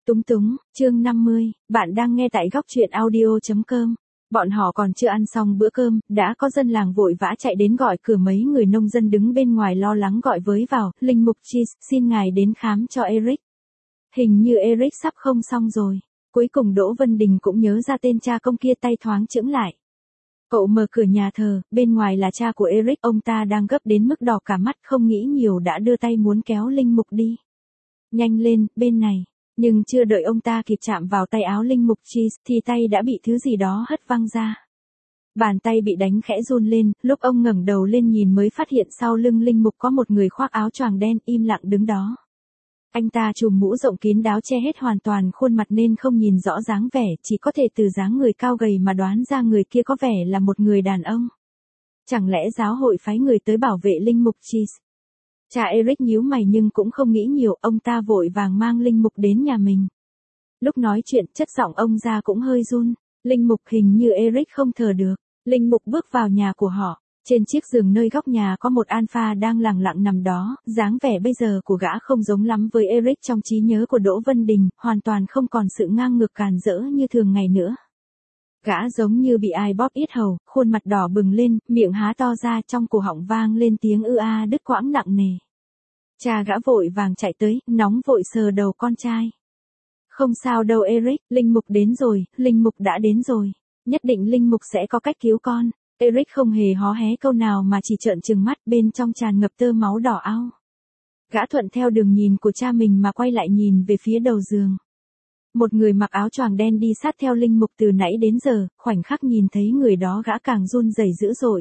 Túng túng, chương 50, bạn đang nghe tại góc truyện audio.com. Bọn họ còn chưa ăn xong bữa cơm, đã có dân làng vội vã chạy đến gọi cửa, mấy người nông dân đứng bên ngoài lo lắng gọi với vào, Linh Mục Cheese, xin ngài đến khám cho Eric. Hình như Eric sắp không xong rồi. Cuối cùng Đỗ Vân Đình cũng nhớ ra tên cha công kia, tay thoáng chững lại. Cậu mở cửa nhà thờ, bên ngoài là cha của Eric, ông ta đang gấp đến mức đỏ cả mắt, không nghĩ nhiều đã đưa tay muốn kéo Linh Mục đi. Nhanh lên, bên này. Nhưng chưa đợi ông ta kịp chạm vào tay áo Linh Mục Cheese thì tay đã bị thứ gì đó hất văng ra. Bàn tay bị đánh khẽ run lên, lúc ông ngẩng đầu lên nhìn mới phát hiện sau lưng Linh Mục có một người khoác áo choàng đen im lặng đứng đó. Anh ta trùm mũ rộng kín đáo che hết hoàn toàn khuôn mặt nên không nhìn rõ dáng vẻ, chỉ có thể từ dáng người cao gầy mà đoán ra người kia có vẻ là một người đàn ông. Chẳng lẽ giáo hội phái người tới bảo vệ Linh Mục Cheese? Cha Eric nhíu mày nhưng cũng không nghĩ nhiều, ông ta vội vàng mang Linh Mục đến nhà mình. Lúc nói chuyện, chất giọng ông ra cũng hơi run. Linh Mục, hình như Eric không thở được. Linh Mục bước vào nhà của họ. Trên chiếc giường nơi góc nhà có một alpha đang lẳng lặng nằm đó, dáng vẻ bây giờ của gã không giống lắm với Eric trong trí nhớ của Đỗ Vân Đình, hoàn toàn không còn sự ngang ngược càn rỡ như thường ngày nữa. Gã giống như bị ai bóp yết hầu, khuôn mặt đỏ bừng lên, miệng há to ra, trong cổ họng vang lên tiếng ư a đứt quãng nặng nề. Cha gã vội vàng chạy tới, nóng vội sờ đầu con trai. Không sao đâu Eric, Linh Mục đến rồi, Linh Mục đã đến rồi. Nhất định Linh Mục sẽ có cách cứu con. Eric không hề hó hé câu nào mà chỉ trợn trừng mắt, bên trong tràn ngập tơ máu đỏ ao. Gã thuận theo đường nhìn của cha mình mà quay lại nhìn về phía đầu giường. Một người mặc áo choàng đen đi sát theo Linh Mục từ nãy đến giờ, khoảnh khắc nhìn thấy người đó gã càng run rẩy dữ dội.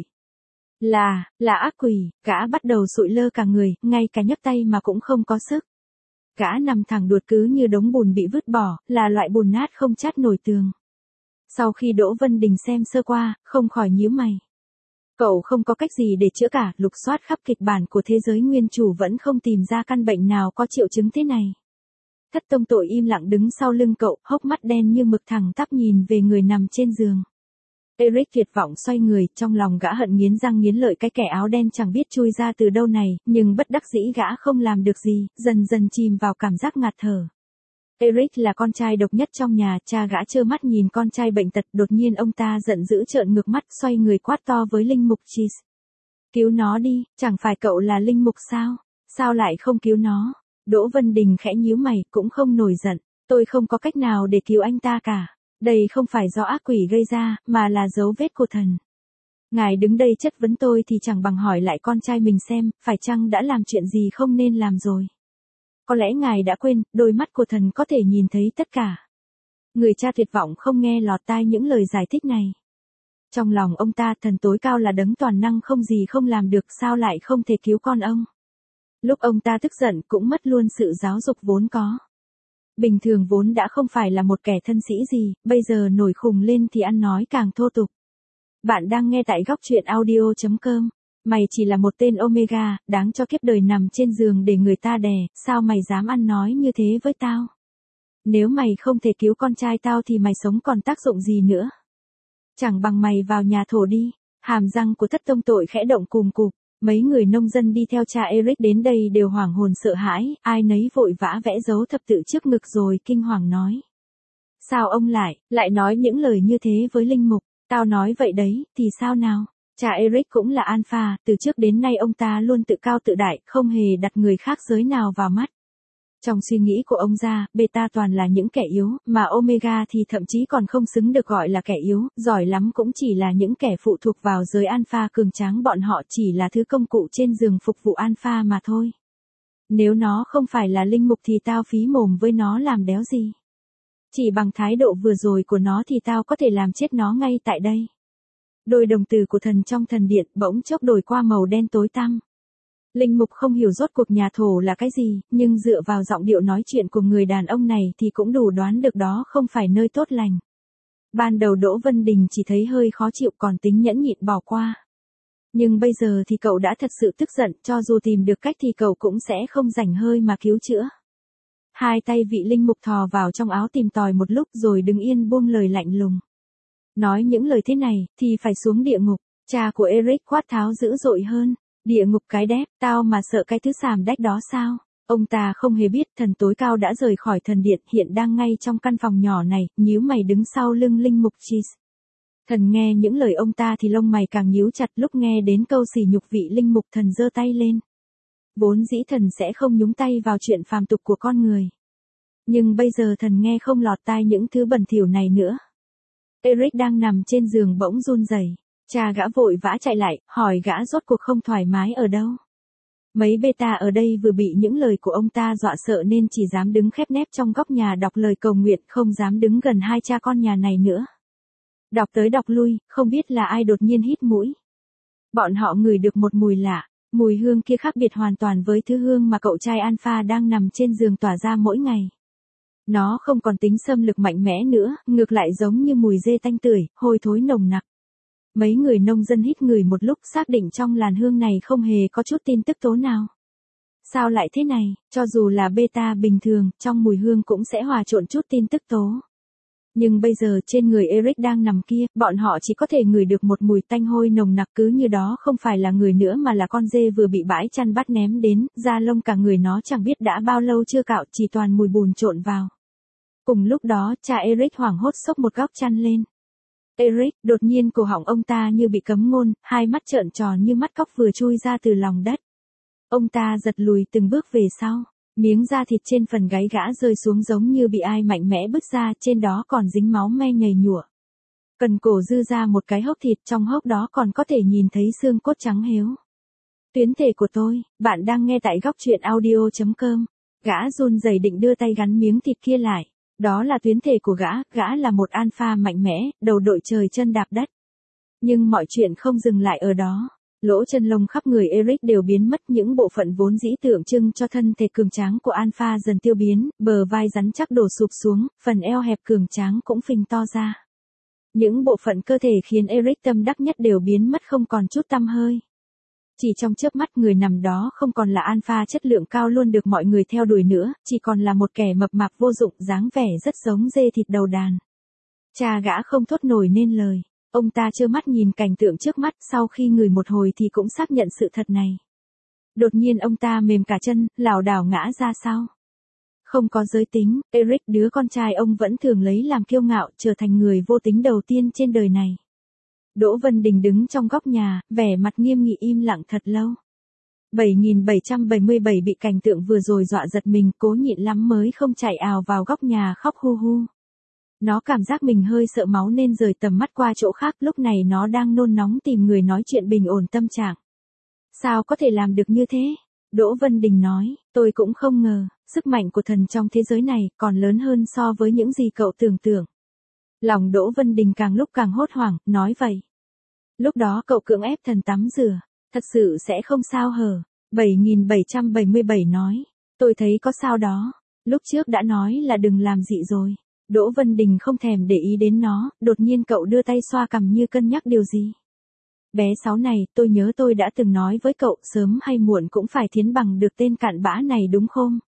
Là ác quỷ, gã bắt đầu sụi lơ cả người, ngay cả nhấc tay mà cũng không có sức. Gã nằm thẳng đuột cứ như đống bùn bị vứt bỏ, là loại bùn nát không chát nổi tường. Sau khi Đỗ Vân Đình xem sơ qua, không khỏi nhíu mày. Cậu không có cách gì để chữa cả, lục soát khắp kịch bản của thế giới nguyên chủ vẫn không tìm ra căn bệnh nào có triệu chứng thế này. Thất tông tội im lặng đứng sau lưng cậu, hốc mắt đen như mực thẳng tắp nhìn về người nằm trên giường. Eric tuyệt vọng xoay người, trong lòng gã hận nghiến răng nghiến lợi cái kẻ áo đen chẳng biết chui ra từ đâu này, nhưng bất đắc dĩ gã không làm được gì, dần dần chìm vào cảm giác ngạt thở. Eric là con trai độc nhất trong nhà, cha gã trơ mắt nhìn con trai bệnh tật, đột nhiên ông ta giận dữ trợn ngược mắt, xoay người quát to với Linh Mục Cheese. Cứu nó đi, chẳng phải cậu là Linh Mục sao? Sao lại không cứu nó? Đỗ Vân Đình khẽ nhíu mày, cũng không nổi giận. Tôi không có cách nào để cứu anh ta cả. Đây không phải do ác quỷ gây ra, mà là dấu vết của thần. Ngài đứng đây chất vấn tôi thì chẳng bằng hỏi lại con trai mình xem, phải chăng đã làm chuyện gì không nên làm rồi. Có lẽ ngài đã quên, đôi mắt của thần có thể nhìn thấy tất cả. Người cha tuyệt vọng không nghe lọt tai những lời giải thích này. Trong lòng ông ta, thần tối cao là đấng toàn năng không gì không làm được, sao lại không thể cứu con ông. Lúc ông ta tức giận cũng mất luôn sự giáo dục vốn có. Bình thường vốn đã không phải là một kẻ thân sĩ gì, bây giờ nổi khùng lên thì ăn nói càng thô tục. Bạn đang nghe tại góc truyện audio.com. Mày chỉ là một tên Omega, đáng cho kiếp đời nằm trên giường để người ta đè, sao mày dám ăn nói như thế với tao? Nếu mày không thể cứu con trai tao thì mày sống còn tác dụng gì nữa? Chẳng bằng mày vào nhà thổ đi. Hàm răng của thất tông tội khẽ động cùm cụp. Mấy người nông dân đi theo cha Eric đến đây đều hoảng hồn sợ hãi, ai nấy vội vã vẽ dấu thập tự trước ngực rồi kinh hoàng nói. Sao ông lại nói những lời như thế với Linh Mục? Tao nói vậy đấy, thì sao nào? Cha Eric cũng là alpha, từ trước đến nay ông ta luôn tự cao tự đại, không hề đặt người khác giới nào vào mắt. Trong suy nghĩ của ông ra, beta toàn là những kẻ yếu, mà omega thì thậm chí còn không xứng được gọi là kẻ yếu, giỏi lắm cũng chỉ là những kẻ phụ thuộc vào giới alpha cường tráng, bọn họ chỉ là thứ công cụ trên giường phục vụ alpha mà thôi. Nếu nó không phải là Linh Mục thì tao phí mồm với nó làm đéo gì. Chỉ bằng thái độ vừa rồi của nó thì tao có thể làm chết nó ngay tại đây. Đôi đồng tử của thần trong thần điện bỗng chốc đổi qua màu đen tối tăm. Linh Mục không hiểu rốt cuộc nhà thổ là cái gì, nhưng dựa vào giọng điệu nói chuyện của người đàn ông này thì cũng đủ đoán được đó không phải nơi tốt lành. Ban đầu Đỗ Vân Đình chỉ thấy hơi khó chịu còn tính nhẫn nhịn bỏ qua. Nhưng bây giờ thì cậu đã thật sự tức giận, cho dù tìm được cách thì cậu cũng sẽ không rảnh hơi mà cứu chữa. Hai tay vị Linh Mục thò vào trong áo tìm tòi một lúc rồi đứng yên buông lời lạnh lùng. Nói những lời thế này, thì phải xuống địa ngục. Cha của Eric quát tháo dữ dội hơn. Địa ngục cái đép, tao mà sợ cái thứ xàm đách đó sao? Ông ta không hề biết thần tối cao đã rời khỏi thần điện, hiện đang ngay trong căn phòng nhỏ này, nhíu mày đứng sau lưng linh mục Cheese. Thần nghe những lời ông ta thì lông mày càng nhíu chặt, lúc nghe đến câu sỉ nhục vị linh mục thần giơ tay lên. Vốn dĩ thần sẽ không nhúng tay vào chuyện phàm tục của con người. Nhưng bây giờ thần nghe không lọt tai những thứ bẩn thỉu này nữa. Eric đang nằm trên giường bỗng run rẩy. Cha gã vội vã chạy lại, hỏi gã rốt cuộc không thoải mái ở đâu. Mấy beta ở đây vừa bị những lời của ông ta dọa sợ nên chỉ dám đứng khép nép trong góc nhà đọc lời cầu nguyện, không dám đứng gần hai cha con nhà này nữa. Đọc tới đọc lui, không biết là ai đột nhiên hít mũi. Bọn họ ngửi được một mùi lạ, mùi hương kia khác biệt hoàn toàn với thứ hương mà cậu trai Alpha đang nằm trên giường tỏa ra mỗi ngày. Nó không còn tính xâm lược mạnh mẽ nữa, ngược lại giống như mùi dê tanh tưởi, hôi thối nồng nặc. Mấy người nông dân hít ngửi một lúc xác định trong làn hương này không hề có chút tin tức tố nào. Sao lại thế này, cho dù là beta bình thường, trong mùi hương cũng sẽ hòa trộn chút tin tức tố. Nhưng bây giờ trên người Eric đang nằm kia, bọn họ chỉ có thể ngửi được một mùi tanh hôi nồng nặc, cứ như đó không phải là người nữa mà là con dê vừa bị bãi chăn bắt ném đến, da lông cả người nó chẳng biết đã bao lâu chưa cạo, chỉ toàn mùi bùn trộn vào. Cùng lúc đó, cha Eric hoảng hốt xốc một góc chăn lên. Eric, đột nhiên cổ họng ông ta như bị cấm ngôn, hai mắt trợn tròn như mắt cóc vừa chui ra từ lòng đất. Ông ta giật lùi từng bước về sau, miếng da thịt trên phần gáy gã rơi xuống giống như bị ai mạnh mẽ bứt ra, trên đó còn dính máu me nhầy nhụa. Cần cổ dư ra một cái hốc thịt, trong hốc đó còn có thể nhìn thấy xương cốt trắng héo. Tuyến thể của tôi, bạn đang nghe tại góc truyện audio.com. Gã run rẩy định đưa tay gắn miếng thịt kia lại. Đó là tuyến thể của gã là một alpha mạnh mẽ, đầu đội trời chân đạp đất. Nhưng mọi chuyện không dừng lại ở đó. Lỗ chân lông khắp người Eric đều biến mất, những bộ phận vốn dĩ tượng trưng cho thân thể cường tráng của alpha dần tiêu biến, bờ vai rắn chắc đổ sụp xuống, phần eo hẹp cường tráng cũng phình to ra. Những bộ phận cơ thể khiến Eric tâm đắc nhất đều biến mất không còn chút tăm hơi. Chỉ trong chớp mắt người nằm đó không còn là alpha chất lượng cao luôn được mọi người theo đuổi nữa, chỉ còn là một kẻ mập mạp vô dụng, dáng vẻ rất giống dê thịt đầu đàn. Cha gã không thốt nổi nên lời. Ông ta trơ mắt nhìn cảnh tượng trước mắt, sau khi ngửi một hồi thì cũng xác nhận sự thật này. Đột nhiên ông ta mềm cả chân, lảo đảo ngã ra sau. Không có giới tính, Eric đứa con trai ông vẫn thường lấy làm kiêu ngạo, trở thành người vô tính đầu tiên trên đời này. Đỗ Vân Đình đứng trong góc nhà, vẻ mặt nghiêm nghị im lặng thật lâu. 7777 bị cảnh tượng vừa rồi dọa giật mình, cố nhịn lắm mới không chạy ào vào góc nhà khóc hu hu. Nó cảm giác mình hơi sợ máu nên rời tầm mắt qua chỗ khác, lúc này nó đang nôn nóng tìm người nói chuyện bình ổn tâm trạng. Sao có thể làm được như thế? Đỗ Vân Đình nói, tôi cũng không ngờ, sức mạnh của thần trong thế giới này còn lớn hơn so với những gì cậu tưởng tượng. Lòng Đỗ Vân Đình càng lúc càng hốt hoảng, nói vậy. Lúc đó cậu cưỡng ép thần tắm rửa, thật sự sẽ không sao hở. 7777 nói, tôi thấy có sao đó, lúc trước đã nói là đừng làm dị rồi. Đỗ Vân Đình không thèm để ý đến nó, đột nhiên cậu đưa tay xoa cằm như cân nhắc điều gì. Bé Sáu này, tôi nhớ tôi đã từng nói với cậu, sớm hay muộn cũng phải thiến bằng được tên cặn bã này đúng không?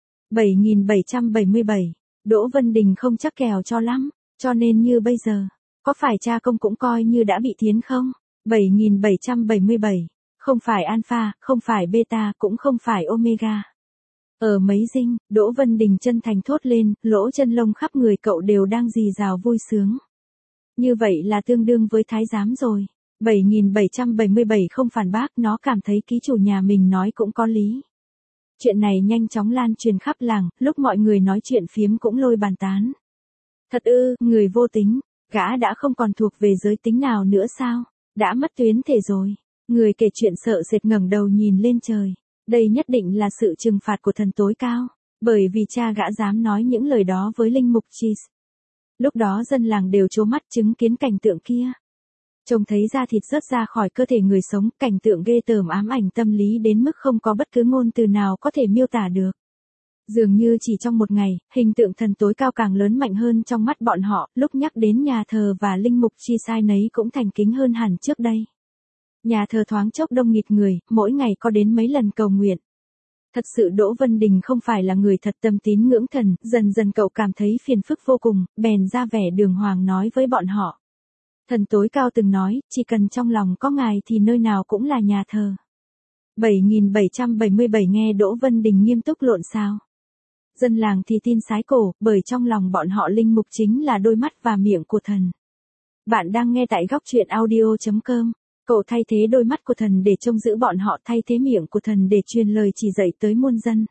7777, Đỗ Vân Đình không chắc kèo cho lắm, cho nên như bây giờ, có phải cha công cũng coi như đã bị thiến không? 7777, không phải alpha, không phải beta, cũng không phải omega. Mấy dinh, Đỗ Vân Đình chân thành thốt lên, lỗ chân lông khắp người cậu đều đang rì rào vui sướng. Như vậy là tương đương với thái giám rồi. 7777 không phản bác, nó cảm thấy ký chủ nhà mình nói cũng có lý. Chuyện này nhanh chóng lan truyền khắp làng, lúc mọi người nói chuyện phiếm cũng lôi bàn tán. Thật ư, người vô tính, gã đã không còn thuộc về giới tính nào nữa sao? Đã mất tuyến thể rồi. Người kể chuyện sợ sệt ngẩng đầu nhìn lên trời. Đây nhất định là sự trừng phạt của thần tối cao, bởi vì cha gã dám nói những lời đó với linh mục Cheese. Lúc đó dân làng đều trố mắt chứng kiến cảnh tượng kia. Trông thấy da thịt rớt ra khỏi cơ thể người sống, cảnh tượng ghê tởm ám ảnh tâm lý đến mức không có bất cứ ngôn từ nào có thể miêu tả được. Dường như chỉ trong một ngày, hình tượng thần tối cao càng lớn mạnh hơn trong mắt bọn họ, lúc nhắc đến nhà thờ và linh mục Cheese ai nấy cũng thành kính hơn hẳn trước đây. Nhà thờ thoáng chốc đông nghịt người, mỗi ngày có đến mấy lần cầu nguyện. Thật sự Đỗ Vân Đình không phải là người thật tâm tín ngưỡng thần, dần dần cậu cảm thấy phiền phức vô cùng, bèn ra vẻ đường hoàng nói với bọn họ. Thần tối cao từng nói, chỉ cần trong lòng có ngài thì nơi nào cũng là nhà thờ. 7777 nghe Đỗ Vân Đình nghiêm túc lộn xào. Dân làng thì tin sái cổ, bởi trong lòng bọn họ linh mục chính là đôi mắt và miệng của thần. Bạn đang nghe tại góc truyện audio.com. Cậu thay thế đôi mắt của thần để trông giữ bọn họ, thay thế miệng của thần để truyền lời chỉ dạy tới muôn dân.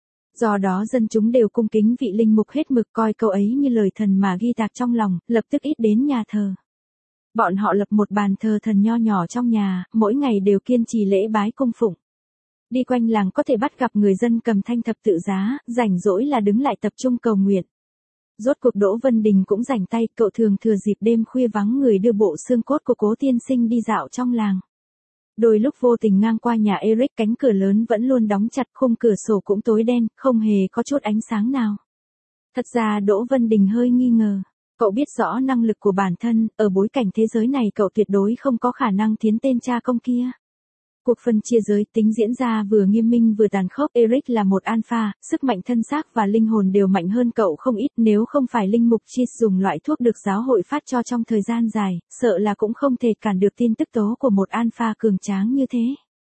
Do đó dân chúng đều cung kính vị linh mục hết mực, coi câu ấy như lời thần mà ghi tạc trong lòng, lập tức ít đến nhà thờ. Bọn họ lập một bàn thờ thần nho nhỏ trong nhà, mỗi ngày đều kiên trì lễ bái cung phụng. Đi quanh làng có thể bắt gặp người dân cầm thanh thập tự giá, rảnh rỗi là đứng lại tập trung cầu nguyện. Rốt cuộc Đỗ Vân Đình cũng rảnh tay, cậu thường thừa dịp đêm khuya vắng người đưa bộ xương cốt của cố tiên sinh đi dạo trong làng. Đôi lúc vô tình ngang qua nhà Eric, cánh cửa lớn vẫn luôn đóng chặt, khung cửa sổ cũng tối đen, không hề có chút ánh sáng nào. Thật ra Đỗ Vân Đình hơi nghi ngờ. Cậu biết rõ năng lực của bản thân, ở bối cảnh thế giới này cậu tuyệt đối không có khả năng thiến tên cha công kia. Cuộc phân chia giới tính diễn ra vừa nghiêm minh vừa tàn khốc. Eric là một alpha, sức mạnh thân xác và linh hồn đều mạnh hơn cậu không ít, nếu không phải linh mục Chis dùng loại thuốc được giáo hội phát cho trong thời gian dài, sợ là cũng không thể cản được tin tức tố của một alpha cường tráng như thế.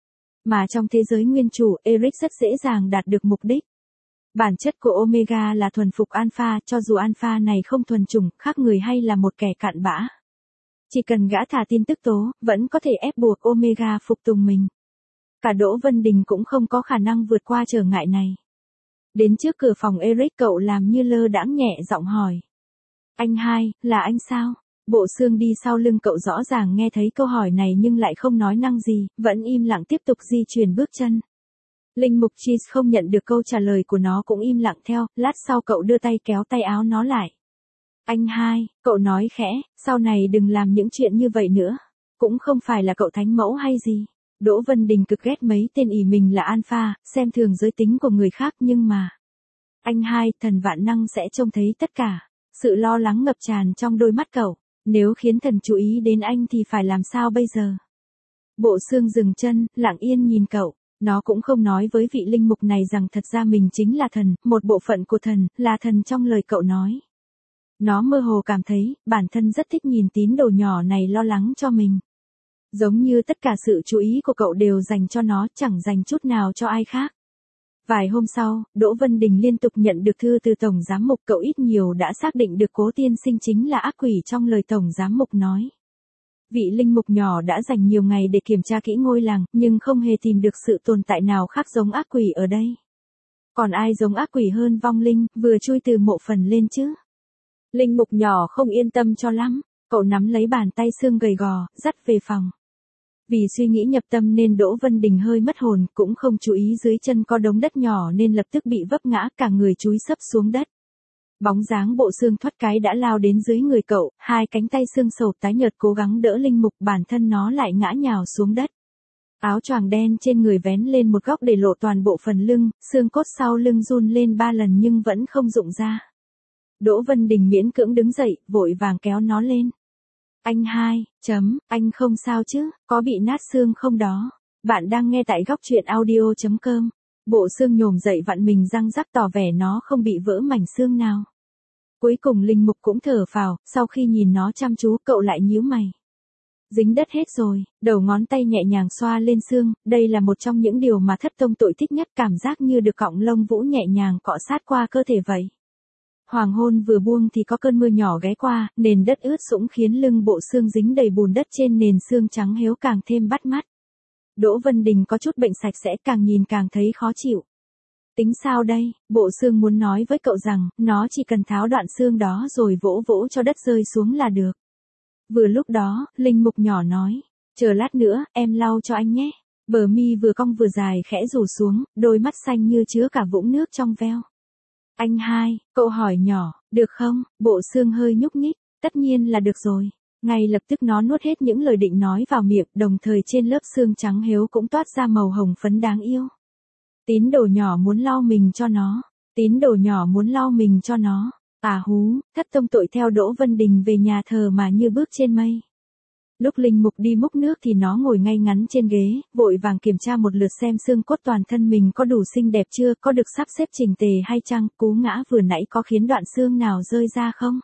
Mà trong thế giới nguyên chủ, Eric rất dễ dàng đạt được mục đích. Bản chất của Omega là thuần phục alpha, cho dù alpha này không thuần chủng, khác người hay là một kẻ cặn bã. Chỉ cần gã thả tin tức tố, vẫn có thể ép buộc Omega phục tùng mình. Cả Đỗ Vân Đình cũng không có khả năng vượt qua trở ngại này. Đến trước cửa phòng Eric, cậu làm như lơ đãng nhẹ giọng hỏi. Anh hai, là anh sao? Bộ xương đi sau lưng cậu rõ ràng nghe thấy câu hỏi này nhưng lại không nói năng gì, vẫn im lặng tiếp tục di chuyển bước chân. Linh mục Chis không nhận được câu trả lời của nó cũng im lặng theo, lát sau cậu đưa tay kéo tay áo nó lại. Anh hai, cậu nói khẽ, sau này đừng làm những chuyện như vậy nữa. Cũng không phải là cậu thánh mẫu hay gì. Đỗ Vân Đình cực ghét mấy tên ỷ mình là alpha, xem thường giới tính của người khác, nhưng mà. Anh hai, thần vạn năng sẽ trông thấy tất cả. Sự lo lắng ngập tràn trong đôi mắt cậu. Nếu khiến thần chú ý đến anh thì phải làm sao bây giờ? Bộ xương dừng chân, lặng yên nhìn cậu. Nó cũng không nói với vị linh mục này rằng thật ra mình chính là thần, một bộ phận của thần, là thần trong lời cậu nói. Nó mơ hồ cảm thấy, bản thân rất thích nhìn tín đồ nhỏ này lo lắng cho mình. Giống như tất cả sự chú ý của cậu đều dành cho nó, chẳng dành chút nào cho ai khác. Vài hôm sau, Đỗ Vân Đình liên tục nhận được thư từ Tổng Giám mục, cậu ít nhiều đã xác định được cố tiên sinh chính là ác quỷ trong lời Tổng Giám mục nói. Vị linh mục nhỏ đã dành nhiều ngày để kiểm tra kỹ ngôi làng, nhưng không hề tìm được sự tồn tại nào khác giống ác quỷ ở đây. Còn ai giống ác quỷ hơn vong linh, vừa chui từ mộ phần lên chứ? Linh mục nhỏ không yên tâm cho lắm, cậu nắm lấy bàn tay xương gầy gò, dắt về phòng. Vì suy nghĩ nhập tâm nên Đỗ Vân Đình hơi mất hồn, cũng không chú ý dưới chân có đống đất nhỏ nên lập tức bị vấp ngã, cả người chúi xấp xuống đất. Bóng dáng bộ xương thoát cái đã lao đến dưới người cậu, hai cánh tay xương sầu tái nhợt cố gắng đỡ linh mục, bản thân nó lại ngã nhào xuống đất. Áo choàng đen trên người vén lên một góc để lộ toàn bộ phần lưng, xương cốt sau lưng run lên 3 lần nhưng vẫn không rụng ra. Đỗ Vân Đình miễn cưỡng đứng dậy, vội vàng kéo nó lên. Anh hai, anh không sao chứ, có bị nát xương không đó? Bạn đang nghe tại góc truyện audio.com. Bộ xương nhổm dậy vặn mình răng rắc tỏ vẻ nó không bị vỡ mảnh xương nào. Cuối cùng linh mục cũng thở phào, sau khi nhìn nó chăm chú cậu lại nhíu mày. Dính đất hết rồi, đầu ngón tay nhẹ nhàng xoa lên xương, đây là một trong những điều mà Thất Tông tội thích nhất, cảm giác như được cọng lông vũ nhẹ nhàng cọ sát qua cơ thể vậy. Hoàng hôn vừa buông thì có cơn mưa nhỏ ghé qua, nền đất ướt sũng khiến lưng bộ xương dính đầy bùn đất trên nền xương trắng héo càng thêm bắt mắt. Đỗ Vân Đình có chút bệnh sạch sẽ, càng nhìn càng thấy khó chịu. Tính sao đây? Bộ xương muốn nói với cậu rằng, nó chỉ cần tháo đoạn xương đó rồi vỗ vỗ cho đất rơi xuống là được. Vừa lúc đó, linh mục nhỏ nói, chờ lát nữa, em lau cho anh nhé. Bờ mi vừa cong vừa dài khẽ rủ xuống, đôi mắt xanh như chứa cả vũng nước trong veo. Anh hai, cậu hỏi nhỏ, được không? Bộ xương hơi nhúc nhích, tất nhiên là được rồi. Ngay lập tức nó nuốt hết những lời định nói vào miệng, đồng thời trên lớp xương trắng héo cũng toát ra màu hồng phấn đáng yêu. Tín đồ nhỏ muốn lau mình cho nó. Tín đồ nhỏ muốn lau mình cho nó. À hú, Thất Tông tội theo Đỗ Vân Đình về nhà thờ mà như bước trên mây. Lúc linh mục đi múc nước thì nó ngồi ngay ngắn trên ghế, vội vàng kiểm tra một lượt xem xương cốt toàn thân mình có đủ xinh đẹp chưa, có được sắp xếp chỉnh tề hay chăng, cú ngã vừa nãy có khiến đoạn xương nào rơi ra không.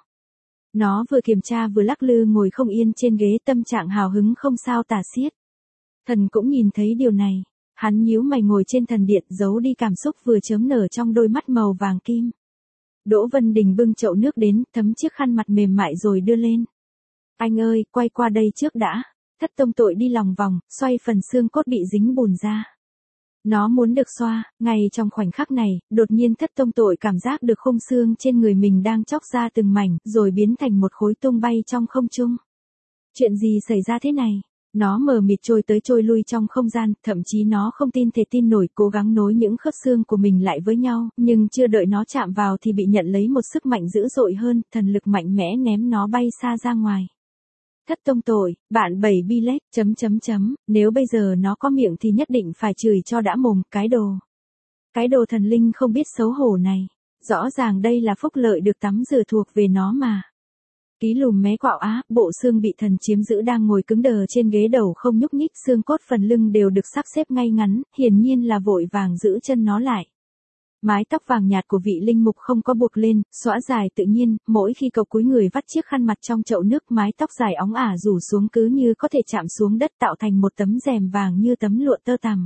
Nó vừa kiểm tra vừa lắc lư ngồi không yên trên ghế, tâm trạng hào hứng không sao tả xiết. Thần cũng nhìn thấy điều này. Hắn nhíu mày ngồi trên thần điện giấu đi cảm xúc vừa chớm nở trong đôi mắt màu vàng kim. Đỗ Vân Đình bưng chậu nước đến, thấm chiếc khăn mặt mềm mại rồi đưa lên. Anh ơi, quay qua đây trước đã. Thất tông tội đi lòng vòng, xoay phần xương cốt bị dính bùn ra. Nó muốn được xoa, ngay trong khoảnh khắc này, đột nhiên thất tông tội cảm giác được khung xương trên người mình đang chóc ra từng mảnh, rồi biến thành một khối tung bay trong không trung. Chuyện gì xảy ra thế này? Nó mờ mịt trôi tới trôi lui trong không gian, thậm chí nó không tin thể tin nổi, cố gắng nối những khớp xương của mình lại với nhau, nhưng chưa đợi nó chạm vào thì bị nhận lấy một sức mạnh dữ dội hơn, thần lực mạnh mẽ ném nó bay xa ra ngoài. Thất tông tội, bạn bày bi lết, nếu bây giờ nó có miệng thì nhất định phải chửi cho đã mồm, cái đồ. Cái đồ thần linh không biết xấu hổ này, rõ ràng đây là phúc lợi được tắm rửa thuộc về nó mà. Ký lùm mé quạo á, bộ xương bị thần chiếm giữ đang ngồi cứng đờ trên ghế đầu không nhúc nhích, xương cốt phần lưng đều được sắp xếp ngay ngắn, hiển nhiên là vội vàng giữ chân nó lại. Mái tóc vàng nhạt của vị linh mục không có buộc lên, xõa dài tự nhiên, mỗi khi cậu cúi người vắt chiếc khăn mặt trong chậu nước, mái tóc dài óng ả rủ xuống cứ như có thể chạm xuống đất tạo thành một tấm rèm vàng như tấm lụa tơ tằm.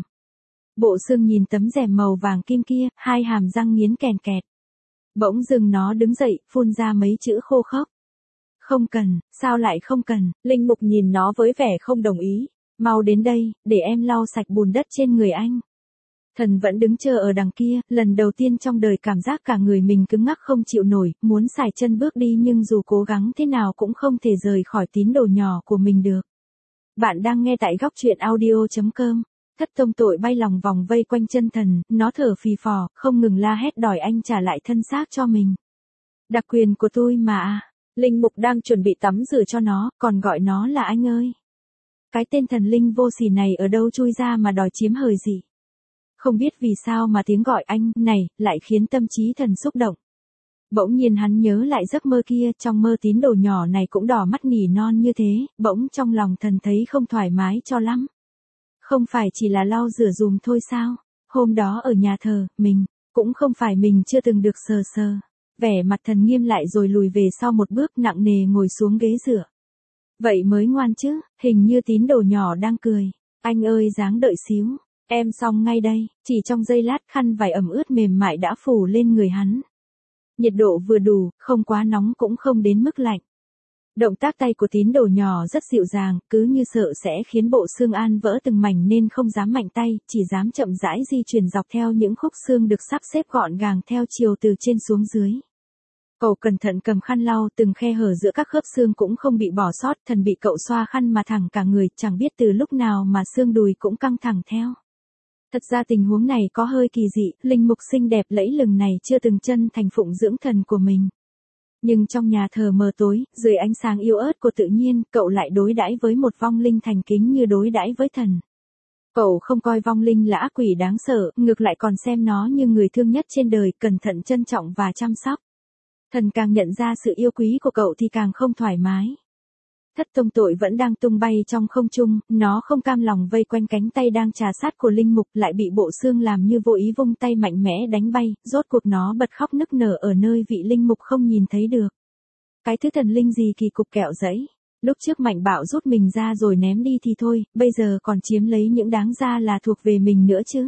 Bộ xương nhìn tấm rèm màu vàng kim kia, hai hàm răng nghiến kèn kẹt. Bỗng dưng nó đứng dậy, phun ra mấy chữ khô khốc. Không cần, sao lại không cần? Linh mục nhìn nó với vẻ không đồng ý. Mau đến đây, để em lau sạch bùn đất trên người anh. Thần vẫn đứng chờ ở đằng kia, lần đầu tiên trong đời cảm giác cả người mình cứng ngắc không chịu nổi, muốn xài chân bước đi nhưng dù cố gắng thế nào cũng không thể rời khỏi tín đồ nhỏ của mình được. Bạn đang nghe tại góc truyện audio.com. Thất tông tội bay lòng vòng vây quanh chân thần, nó thở phì phò, không ngừng la hét đòi anh trả lại thân xác cho mình. Đặc quyền của tôi mà. Linh mục đang chuẩn bị tắm rửa cho nó, còn gọi nó là anh ơi. Cái tên thần linh vô sỉ này ở đâu chui ra mà đòi chiếm hời gì. Không biết vì sao mà tiếng gọi anh này lại khiến tâm trí thần xúc động. Bỗng nhiên hắn nhớ lại giấc mơ kia, trong mơ tín đồ nhỏ này cũng đỏ mắt nỉ non như thế, bỗng trong lòng thần thấy không thoải mái cho lắm. Không phải chỉ là lau rửa dùm thôi sao? Hôm đó ở nhà thờ, cũng không phải mình chưa từng được sờ sờ. Vẻ mặt thần nghiêm lại rồi lùi về sau một bước, nặng nề ngồi xuống ghế rửa. Vậy mới ngoan chứ, hình như tín đồ nhỏ đang cười. Anh ơi dáng đợi xíu, em xong ngay đây. Chỉ trong giây lát khăn vải ẩm ướt mềm mại đã phủ lên người hắn. Nhiệt độ vừa đủ, không quá nóng cũng không đến mức lạnh. Động tác tay của tín đồ nhỏ rất dịu dàng, cứ như sợ sẽ khiến bộ xương an vỡ từng mảnh nên không dám mạnh tay, chỉ dám chậm rãi di chuyển dọc theo những khúc xương được sắp xếp gọn gàng theo chiều từ trên xuống dưới. Cậu cẩn thận cầm khăn lau, từng khe hở giữa các khớp xương cũng không bị bỏ sót, thần bị cậu xoa khăn mà thẳng cả người, chẳng biết từ lúc nào mà xương đùi cũng căng thẳng theo. Thật ra tình huống này có hơi kỳ dị, linh mục xinh đẹp lẫy lừng này chưa từng chân thành phụng dưỡng thần của mình. Nhưng trong nhà thờ mờ tối, dưới ánh sáng yếu ớt của tự nhiên, cậu lại đối đãi với một vong linh thành kính như đối đãi với thần. Cậu không coi vong linh là ác quỷ đáng sợ, ngược lại còn xem nó như người thương nhất trên đời, cẩn thận trân trọng và chăm sóc. Thần càng nhận ra sự yêu quý của cậu thì càng không thoải mái. Thất tông tội vẫn đang tung bay trong không trung, nó không cam lòng vây quanh cánh tay đang trà sát của linh mục, lại bị bộ xương làm như vô ý vung tay mạnh mẽ đánh bay, rốt cuộc nó bật khóc nức nở ở nơi vị linh mục không nhìn thấy được. Cái thứ thần linh gì kỳ cục kẹo giẫy, lúc trước mạnh bạo rút mình ra rồi ném đi thì thôi, bây giờ còn chiếm lấy những đáng ra là thuộc về mình nữa chứ.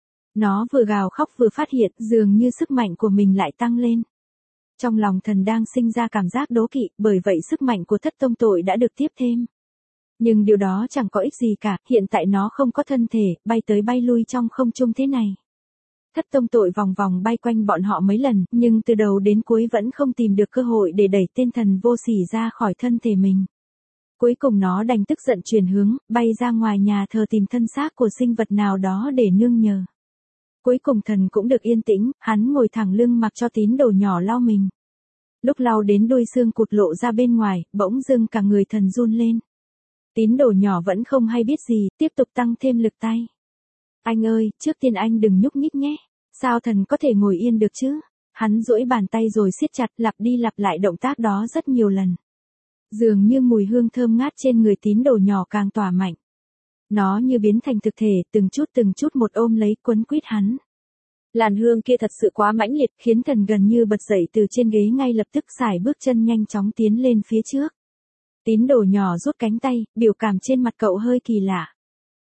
Nó vừa gào khóc vừa phát hiện dường như sức mạnh của mình lại tăng lên. Trong lòng thần đang sinh ra cảm giác đố kỵ, bởi vậy sức mạnh của thất tông tội đã được tiếp thêm. Nhưng điều đó chẳng có ích gì cả, hiện tại nó không có thân thể, bay tới bay lui trong không trung thế này. Thất tông tội vòng vòng bay quanh bọn họ mấy lần, nhưng từ đầu đến cuối vẫn không tìm được cơ hội để đẩy tên thần vô sỉ ra khỏi thân thể mình. Cuối cùng nó đành tức giận chuyển hướng, bay ra ngoài nhà thờ tìm thân xác của sinh vật nào đó để nương nhờ. Cuối cùng thần cũng được yên tĩnh, hắn ngồi thẳng lưng mặc cho tín đồ nhỏ lau mình. Lúc lau đến đuôi xương cụt lộ ra bên ngoài, bỗng dưng cả người thần run lên. Tín đồ nhỏ vẫn không hay biết gì, tiếp tục tăng thêm lực tay. Anh ơi, trước tiên anh đừng nhúc nhích nhé. Sao thần có thể ngồi yên được chứ? Hắn duỗi bàn tay rồi siết chặt, lặp đi lặp lại động tác đó rất nhiều lần. Dường như mùi hương thơm ngát trên người tín đồ nhỏ càng tỏa mạnh. Nó như biến thành thực thể, từng chút một ôm lấy quấn quýt hắn. Làn hương kia thật sự quá mãnh liệt, khiến thần gần như bật dậy từ trên ghế, ngay lập tức sải bước chân nhanh chóng tiến lên phía trước. Tín đồ nhỏ rút cánh tay, biểu cảm trên mặt cậu hơi kỳ lạ.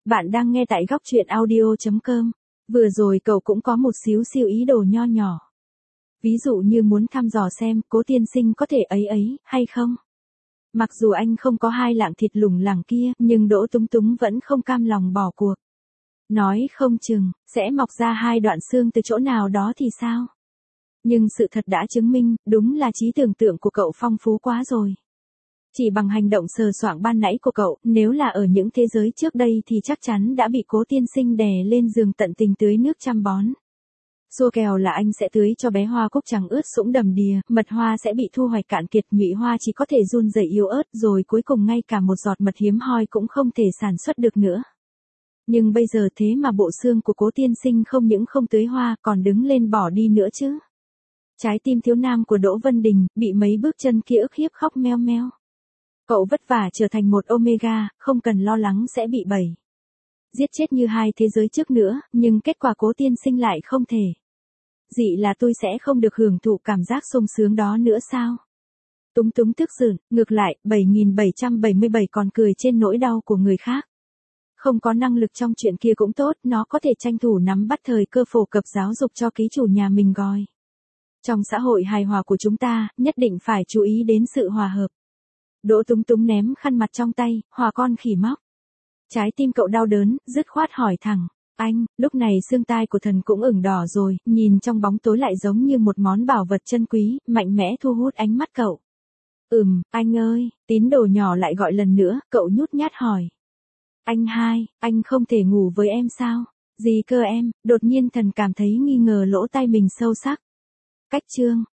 Bạn đang nghe tại góc truyện audio.com. Vừa rồi cậu cũng có một xíu siêu ý đồ nho nhỏ. Ví dụ như muốn thăm dò xem Cố tiên sinh có thể ấy hay không. Mặc dù anh không có hai lạng thịt lủng lẳng kia, nhưng Đỗ Túng Túng vẫn không cam lòng bỏ cuộc. Nói không chừng, sẽ mọc ra hai đoạn xương từ chỗ nào đó thì sao? Nhưng sự thật đã chứng minh, đúng là trí tưởng tượng của cậu phong phú quá rồi. Chỉ bằng hành động sờ soạng ban nãy của cậu, nếu là ở những thế giới trước đây thì chắc chắn đã bị Cố tiên sinh đè lên giường tận tình tưới nước chăm bón. Xua kèo là anh sẽ tưới cho bé hoa cúc trắng ướt sũng đầm đìa, mật hoa sẽ bị thu hoạch cạn kiệt, nhụy hoa chỉ có thể run rẩy yếu ớt, rồi cuối cùng ngay cả một giọt mật hiếm hoi cũng không thể sản xuất được nữa. Nhưng bây giờ thế mà bộ xương của Cố tiên sinh không những không tưới hoa, còn đứng lên bỏ đi nữa chứ. Trái tim thiếu nam của Đỗ Vân Đình bị mấy bước chân kia ức hiếp khóc meo meo. Cậu vất vả trở thành một Omega, không cần lo lắng sẽ bị bẩy. Giết chết như hai thế giới trước nữa, nhưng kết quả Cố tiên sinh lại không thể. Dị là tôi sẽ không được hưởng thụ cảm giác sung sướng đó nữa sao? Túng Túng tức giận, ngược lại, 7777 còn cười trên nỗi đau của người khác. Không có năng lực trong chuyện kia cũng tốt, nó có thể tranh thủ nắm bắt thời cơ phổ cập giáo dục cho ký chủ nhà mình coi. Trong xã hội hài hòa của chúng ta, nhất định phải chú ý đến sự hòa hợp. Đỗ Túng Túng ném khăn mặt trong tay, hòa con khỉ móc. Trái tim cậu đau đớn, dứt khoát hỏi thẳng. Anh, lúc này xương tai của thần cũng ửng đỏ rồi, nhìn trong bóng tối lại giống như một món bảo vật chân quý, mạnh mẽ thu hút ánh mắt cậu. Anh ơi, tín đồ nhỏ lại gọi lần nữa, cậu nhút nhát hỏi. Anh hai, anh không thể ngủ với em sao? Gì cơ em? Đột nhiên thần cảm thấy nghi ngờ lỗ tai mình sâu sắc. Cách chương,